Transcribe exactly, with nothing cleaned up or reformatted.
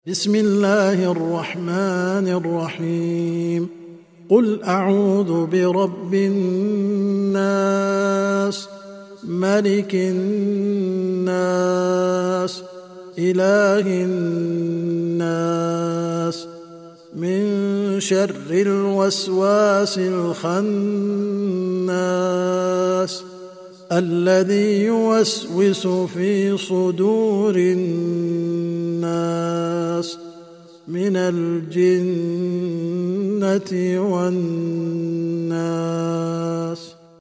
بسم الله الرحمن الرحيم قل أعوذ برب الناس ملك الناس إله الناس من شر الوسواس الخناس الذي يوسوس في صدور الناس من الجنة والناس.